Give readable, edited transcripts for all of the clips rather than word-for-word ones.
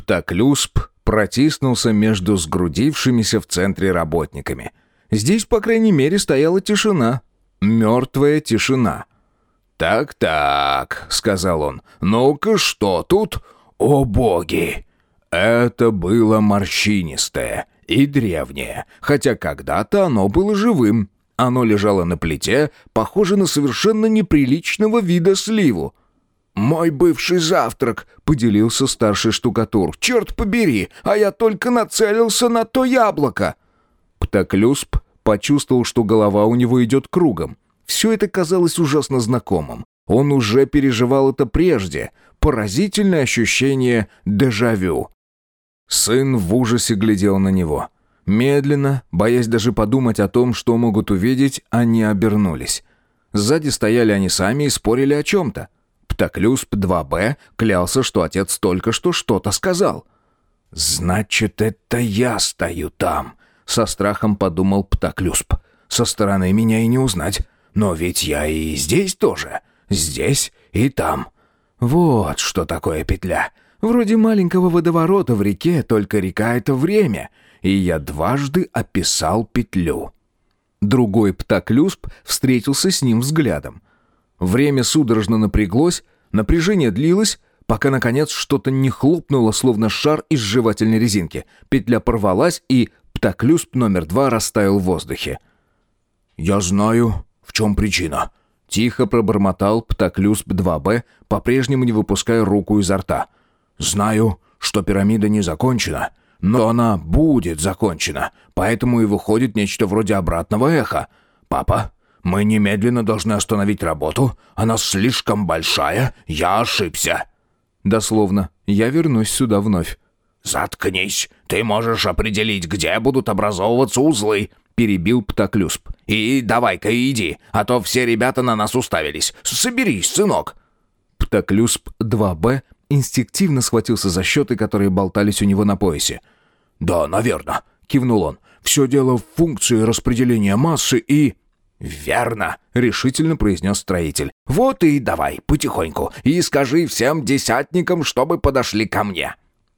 Птоклюсп протиснулся между сгрудившимися в центре работниками. Здесь, по крайней мере, стояла тишина. Мертвая тишина. «Так-так», — сказал он, — «ну-ка, что тут? О боги!» Это было морщинистое и древнее, хотя когда-то оно было живым. Оно лежало на плите, похоже на совершенно неприличного вида сливу. «Мой бывший завтрак», — поделился старший штукатур. «Черт побери, а я только нацелился на то яблоко». Птоклюсп почувствовал, что голова у него идет кругом. Все это казалось ужасно знакомым. Он уже переживал это прежде. Поразительное ощущение дежавю. Сын в ужасе глядел на него. Медленно, боясь даже подумать о том, что могут увидеть, они обернулись. Сзади стояли они сами и спорили о чем-то. Птоклюсп 2Б клялся, что отец только что что-то сказал. «Значит, это я стою там», — со страхом подумал Птоклюсп. «Со стороны меня и не узнать. Но ведь я и здесь тоже. Здесь и там. Вот что такое петля. Вроде маленького водоворота в реке, только река — это время. И я дважды описал петлю». Другой Птоклюсп встретился с ним взглядом. Время судорожно напряглось, напряжение длилось, пока, наконец, что-то не хлопнуло, словно шар из жевательной резинки. Петля порвалась, и Птоклюсп номер 2 растаял в воздухе. «Я знаю, в чем причина», — тихо пробормотал Птоклюсп 2Б, по-прежнему не выпуская руку изо рта. «Знаю, что пирамида не закончена, но она будет закончена, поэтому и выходит нечто вроде обратного эха. Папа, мы немедленно должны остановить работу, она слишком большая, я ошибся». Дословно, я вернусь сюда вновь. «Заткнись, ты можешь определить, где будут образовываться узлы», — перебил Птоклюсп. «И давай-ка иди, а то все ребята на нас уставились. Соберись, сынок». Птоклюсп 2Б инстинктивно схватился за счеты, которые болтались у него на поясе. «Да, наверное», — кивнул он. «Все дело в функции распределения массы и...» «Верно», — решительно произнес строитель. «Вот и давай, потихоньку, и скажи всем десятникам, чтобы подошли ко мне».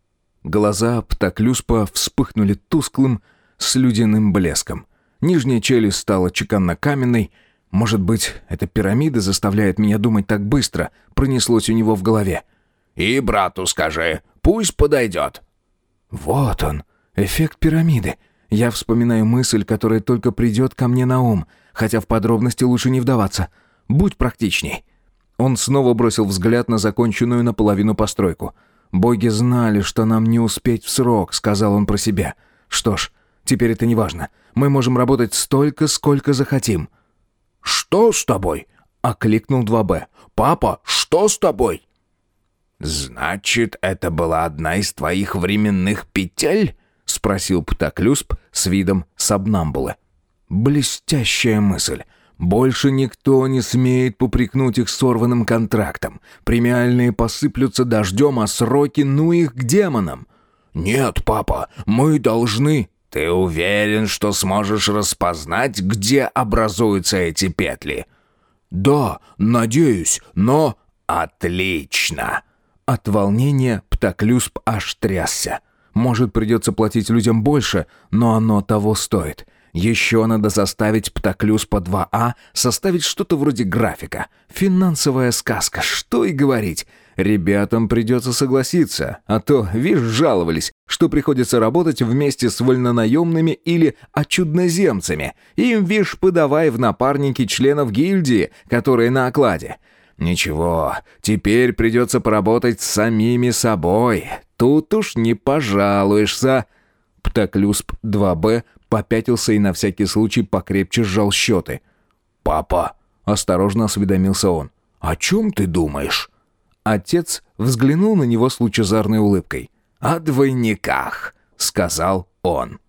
Глаза Птоклюспа вспыхнули тусклым, слюдяным блеском. Нижняя челюсть стала чеканно-каменной. «Может быть, эта пирамида заставляет меня думать так быстро», — пронеслось у него в голове. «И брату скажи, пусть подойдет». Вот он, эффект пирамиды. Я вспоминаю мысль, которая только придет ко мне на ум, хотя в подробности лучше не вдаваться. Будь практичней. Он снова бросил взгляд на законченную наполовину постройку. «Боги знали, что нам не успеть в срок», — сказал он про себя. «Что ж, теперь это не важно. Мы можем работать столько, сколько захотим». «Что с тобой?» — окликнул 2Б. «Папа, что с тобой?» «Значит, это была одна из твоих временных петель?» — спросил Птоклюсп с видом сомнамбулы. «Блестящая мысль. Больше никто не смеет попрекнуть их сорванным контрактом. Премиальные посыплются дождем, а сроки ну их к демонам». «Нет, папа, мы должны...» «Ты уверен, что сможешь распознать, где образуются эти петли?» «Да, надеюсь, но...» «Отлично!» От волнения Птоклюсп аж трясся. Может, придется платить людям больше, но оно того стоит. Еще надо заставить Птоклюспа 2А составить что-то вроде графика. Финансовая сказка, что и говорить. Ребятам придется согласиться, а то, видишь, жаловались, что приходится работать вместе с вольнонаемными или очудноземцами. Им, видишь, подавай в напарники членов гильдии, которые на окладе. Ничего, теперь придется поработать с самими собой. Тут уж не пожалуешься. Птоклюсп 2Б попятился и на всякий случай покрепче сжал счеты. «Папа», — осторожно осведомился он, — «о чем ты думаешь?» Отец взглянул на него с лучезарной улыбкой. «О двойниках», — сказал он.